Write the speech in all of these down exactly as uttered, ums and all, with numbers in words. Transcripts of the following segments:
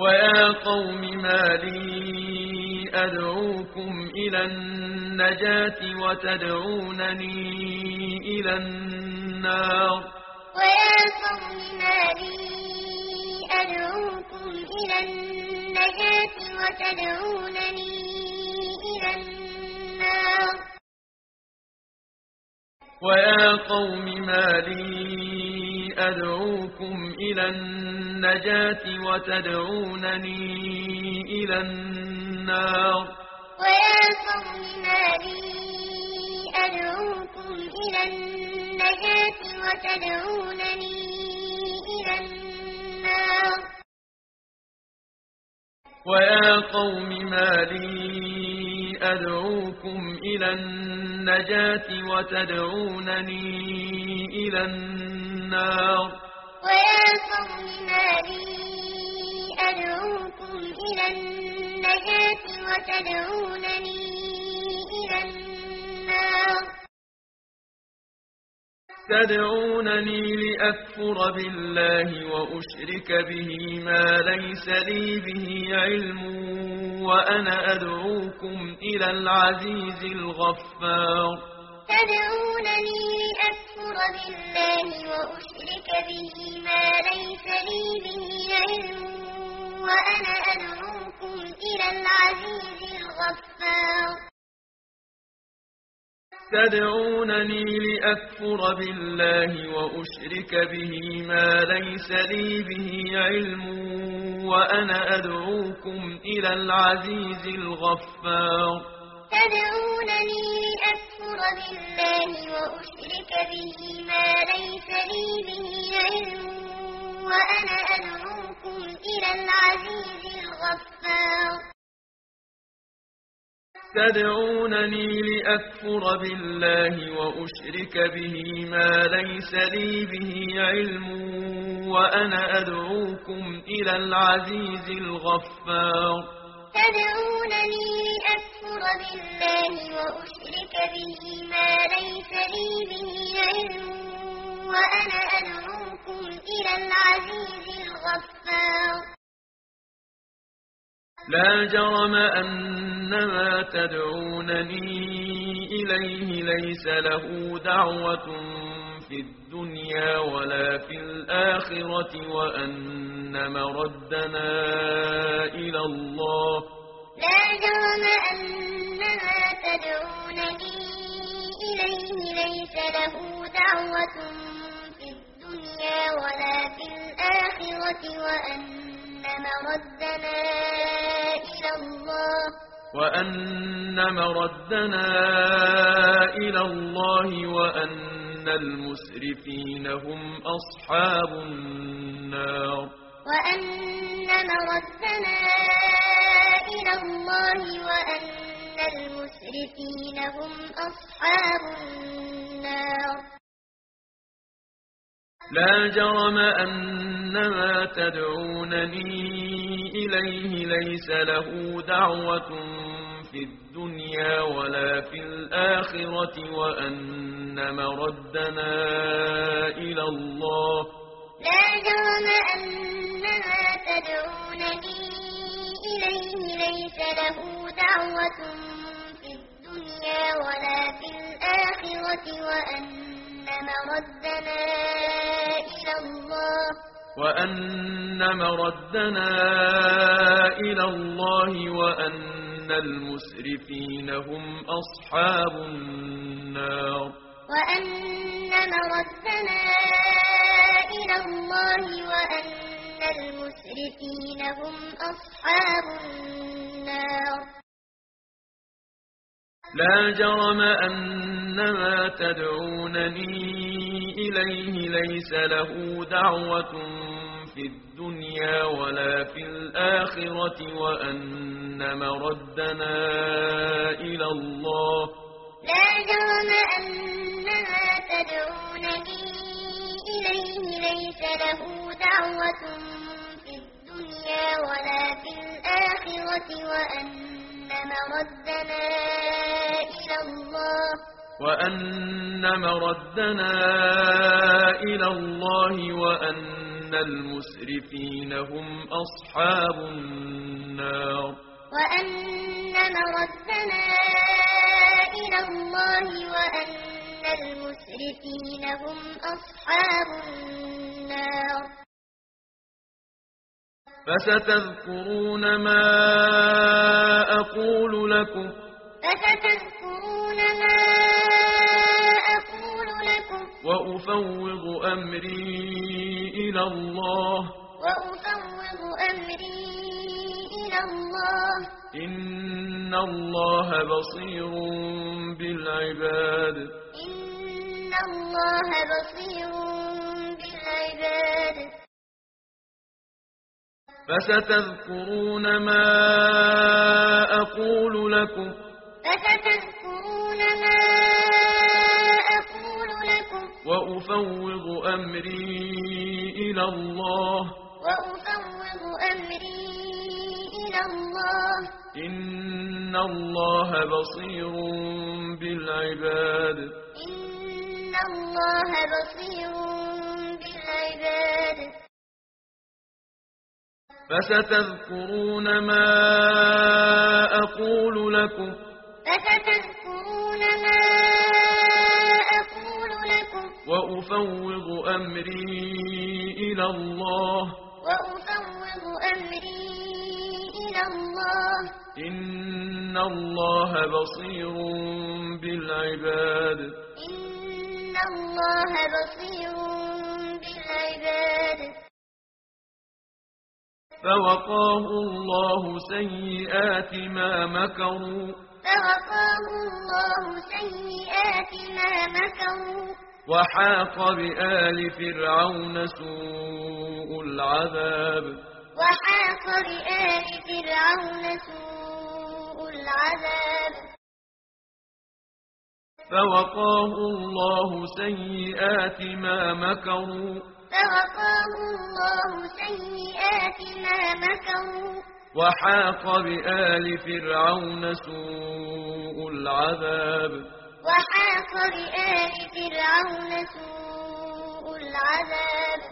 ويا قوم ما لي أدعوكم إلى النجاة وتدعونني إلى النار ويا قوم ما لي أدعوكم إلى النجاة وتدعونني إلى النار ويا قوم ما لي أدعوكم إلى النجاة وتدعونني إلى النار ويا قوم ما لي أدعوكم إلى النجاة وتدعونني إلى النار ويا قوم ما لي أدعوكم إلى النجاة وتدعونني إلى النار ويا قوم ما لي أدعوكم إلى النجاة وتدعونني إلى النار تدعونني لأكفر بالله وأشرك به ما ليس لي به علم وأنا أدعوكم إلى العزيز الغفار تدعونني لأكفر بالله وأشرك به ما ليس لي به علم وأنا أدعوكم إلى العزيز الغفار تدعونني لأكفر بالله وأشرك به ما ليس لي به علم وأنا أدعوكم إلى العزيز الغفار تدعونني لأكفر بالله وأشرك به ما ليس لي به علم وأنا أدعوكم إلى العزيز الغفار تدعونني لأكفر بالله وأشرك به ما ليس لي به علم وأنا أدعوكم إلى العزيز الغفار تدعونني لأكفر بالله وأشرك به ما ليس لي به علم وأنا أدعوكم إلى العزيز الغفار لا جرم أن ما تدعونني إليه ليس له دعوة في الدنيا ولا في الآخرة وأن مردنا إلى الله لا جرم أن ما تدعونني إليه ليس له دعوة في الدنيا ولا في الآخرة وأن مردنا إلى الله وأن مردنا إلى الله وأن المسرفين هم أصحاب النار وأن مردنا إلى الله وأن المسرفين هم أصحاب النار لا جرم أن ما تدعونني إليه ليس له دعوة في الدنيا ولا في الآخرة وأن مردنا إلى الله لا جرم أن ما تدعونني إليه ليس له دعوة في الدنيا ولا في الآخرة وأن مردنا إلى الله وأن مردنا إلى الله وأن المسرفين هم أصحاب النار وأن مردنا إلى الله وأن المسرفين هم أصحاب النار لا جرم أن ما تدعونني إليه ليس له دعوة في الدنيا ولا في الآخرة وأن مردنا إلى الله لا جرم أن ما تدعونني إليه ليس له دعوة في الدنيا ولا في الآخرة وأن مردنا إلى الله وأن مردنا إلى الله وأن وأن المسرفين هم أصحاب النار وأن مردنا إلى الله وأن المسرفين هم أصحاب النار فستذكرون ما أقول لكم فستذكرون ما أقول لكم وأفوض أمري إلى الله وأفوض أمري إلى الله إن الله بصير بالعباد إن الله بصير بالعباد فستذكرون ما أقول لكم فستذكرون ما أقول لكم وأفوض أمري إلى الله وأفوض أمري إلى الله إن الله بصير بالعباد إن الله بصير بالعباد فستذكرون ما أقول لكم فستذكرون ما أقول لكم وأفوض أمري إلى الله وأفوض أمري إلى الله إن الله بصير بالعباد إن الله بصير بالعباد فوقاه الله سيئات ما مكروا فوقاه الله سيئات ما مكروا وحاق بآل فرعون سوء العذاب وحاق بآل فرعون سوء العذاب فوقاه الله سيئات ما مكروا فوقاه الله سيئات ما مكروا وحاق بآل فرعون سوء العذاب وحاق بآل فرعون سوء العذاب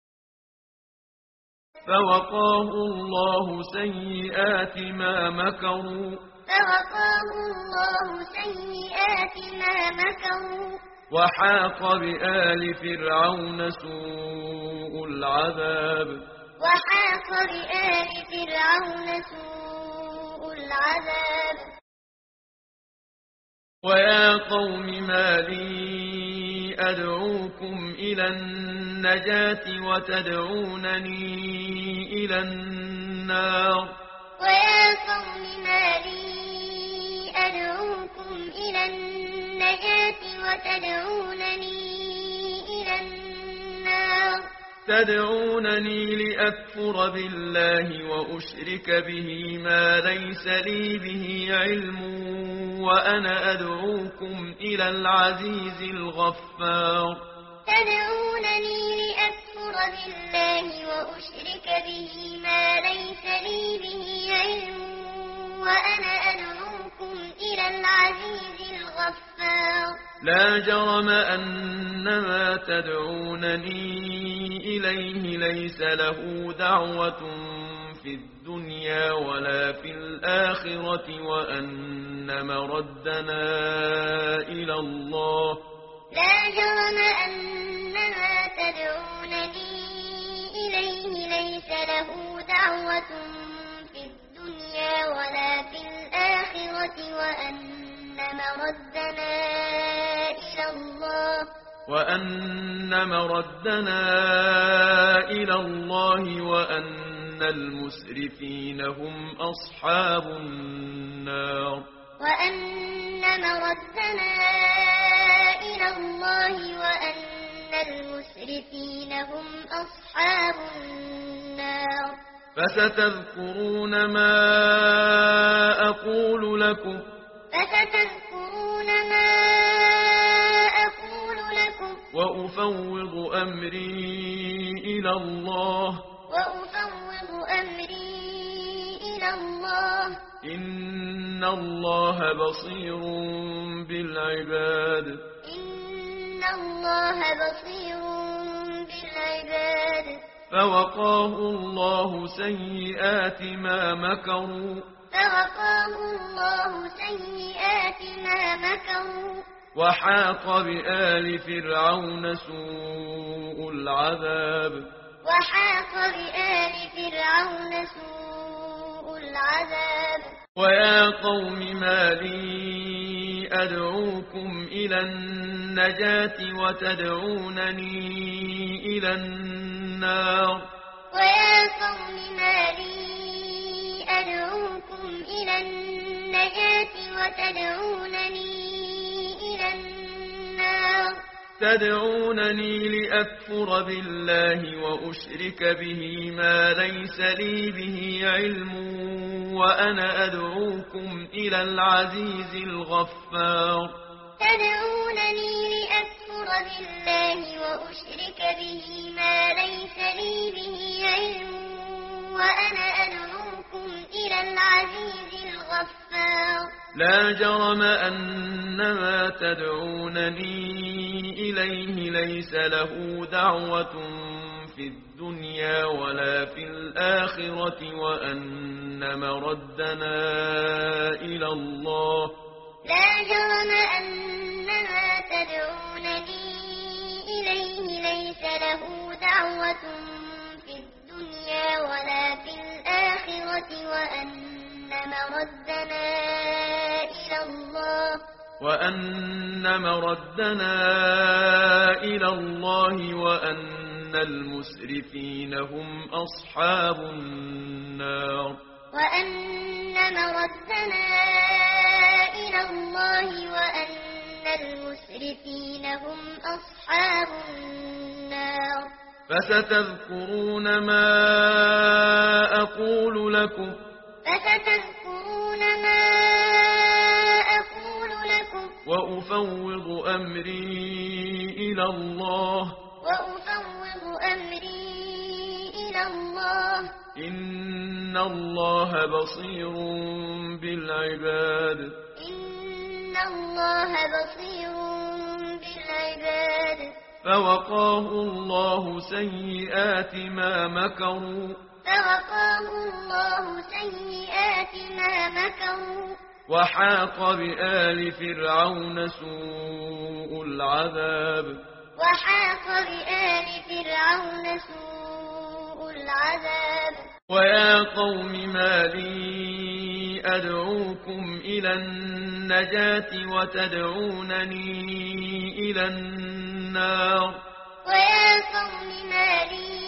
فوقاه الله سيئات ما مكروا فوقاه الله سيئات ما مكروا وحاق بآل فرعون سوء العذاب وحاق بآل فرعون سوء العذاب ويا قوم ما لي أدعوكم إلى النجاة وتدعونني إلى النار ويا قوم ما لي أدعوكم إلى النجاة وتدعونني إلى النار تدعونني لأكفر بالله وأشرك به ما ليس لي به علم وأنا أدعوكم إلى العزيز الغفار تدعونني لأكفر بالله وأشرك به ما ليس لي به علم وأنا أدعوكم إلى العزيز الغفار لا جرم أن ما تدعونني إليه ليس له دعوة في الدنيا ولا في الآخرة وأن مردنا إلى الله لا جرم أن ما تدعونني إليه ليس له دعوة في الدنيا ولا في الآخرة وأن مردنا إلى الله وأن مردنا إلى الله وأن المسرفين هم أصحاب النار وأن مردنا إلى الله وأن المسرفين هم أصحاب النار فستذكرون ما أقول لكم فستذكرون ما أقول لكم وأفوض أمري إلى الله وأفوض أمري إلى الله إن الله بصير بالعباد إن الله بصير بالعباد فوقاه الله سيئات ما مكروا فوقاه الله سيئات ما مكروا وحاق بآل فرعون سوء العذاب وحاق بآل فرعون سوء العذاب ويا قوم ما لي أدعوكم إلى النجاة وتدعونني إلى النار ويا قوم ما لي أدعوكم إلى النجاة وتدعونني إلى النار تدعونني لأكفر بالله وأشرك به ما ليس لي به علم وأنا أدعوكم إلى العزيز الغفار تدعونني لأكفر بالله وأشرك به ما ليس لي به علم وأنا أدعوكم إلى العزيز الغفار لا جرم أن ما تدعونني إليه ليس له دعوة في الدنيا ولا في الآخرة وأن مردنا إلى الله لا جرم أن ما تدعونني إليه ليس له دعوة في الدنيا ولا في الآخرة وأن مردنا إلى الله وأن مردنا إلى الله وأن المسرفين هم أصحاب النار وأن مردنا إلى الله وأن المسرفين هم أصحاب النار فستذكرون ما أقول لكم فستذكرون ما أقول لكم وأفوض أمري إلى الله وأفوض أمري إلى الله إن الله بصير بالعباد إن الله بصير بالعباد فوقاه الله سيئات ما مكروا فوقاه الله سيئات ما مكروا وحاق بآل فرعون سوء العذاب وحاق بآل فرعون سوء العذاب ويا قوم ما لي أدعوكم إلى النجاة وتدعونني إلى النار ويا قوم ما لي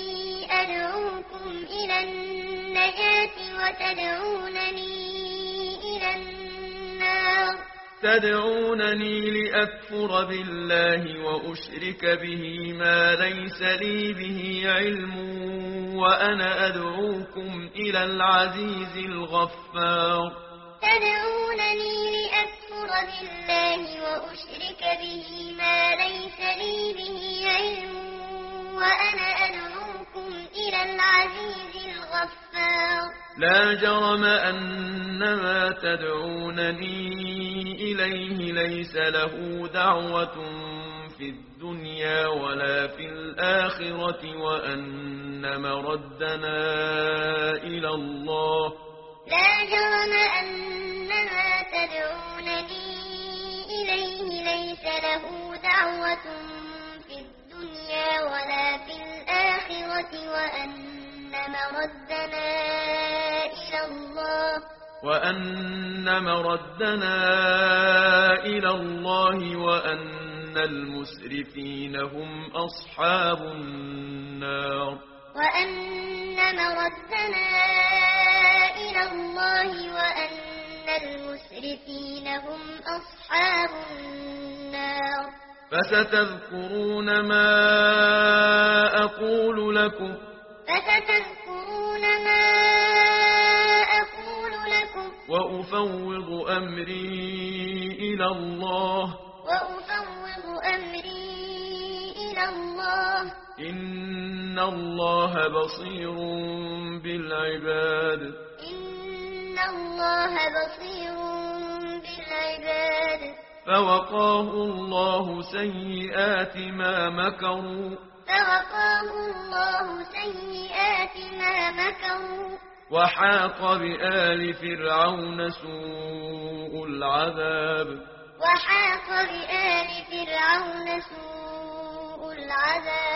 أدعوكم إلى النجاة وتدعونني إلى النار تدعونني لأكفر بالله وأشرك به ما ليس لي به علم وأنا أدعوكم إلى العزيز الغفار تدعونني لأكفر بالله وأشرك به ما ليس لي به علم وأنا أدعوكم إلى العزيز الغفار لا جرم أن ما تدعونني إليه ليس له دعوة في الدنيا ولا في الآخرة وأن مردنا إلى الله لا جرم أن ما تدعونني إليه ليس له دعوة في الدنيا ولا في الآخرة وأن مردنا إلى الله وأن مردنا إلى الله وأن المسرفين هم أصحاب النار وأن مردنا إلى الله وأن المسرفين هم أصحاب النار فستذكرون ما أقول لكم فستذكرون ما أقول لكم وأفوض أمري إلى الله وأفوض أمري إلى الله إن الله بصير بالعباد إن الله بصير بالعباد فوقاه الله سيئات ما مكروا فوقاه الله سيئات ما مكروا وحاق بآل فرعون سوء العذاب وحاق بآل فرعون سوء العذاب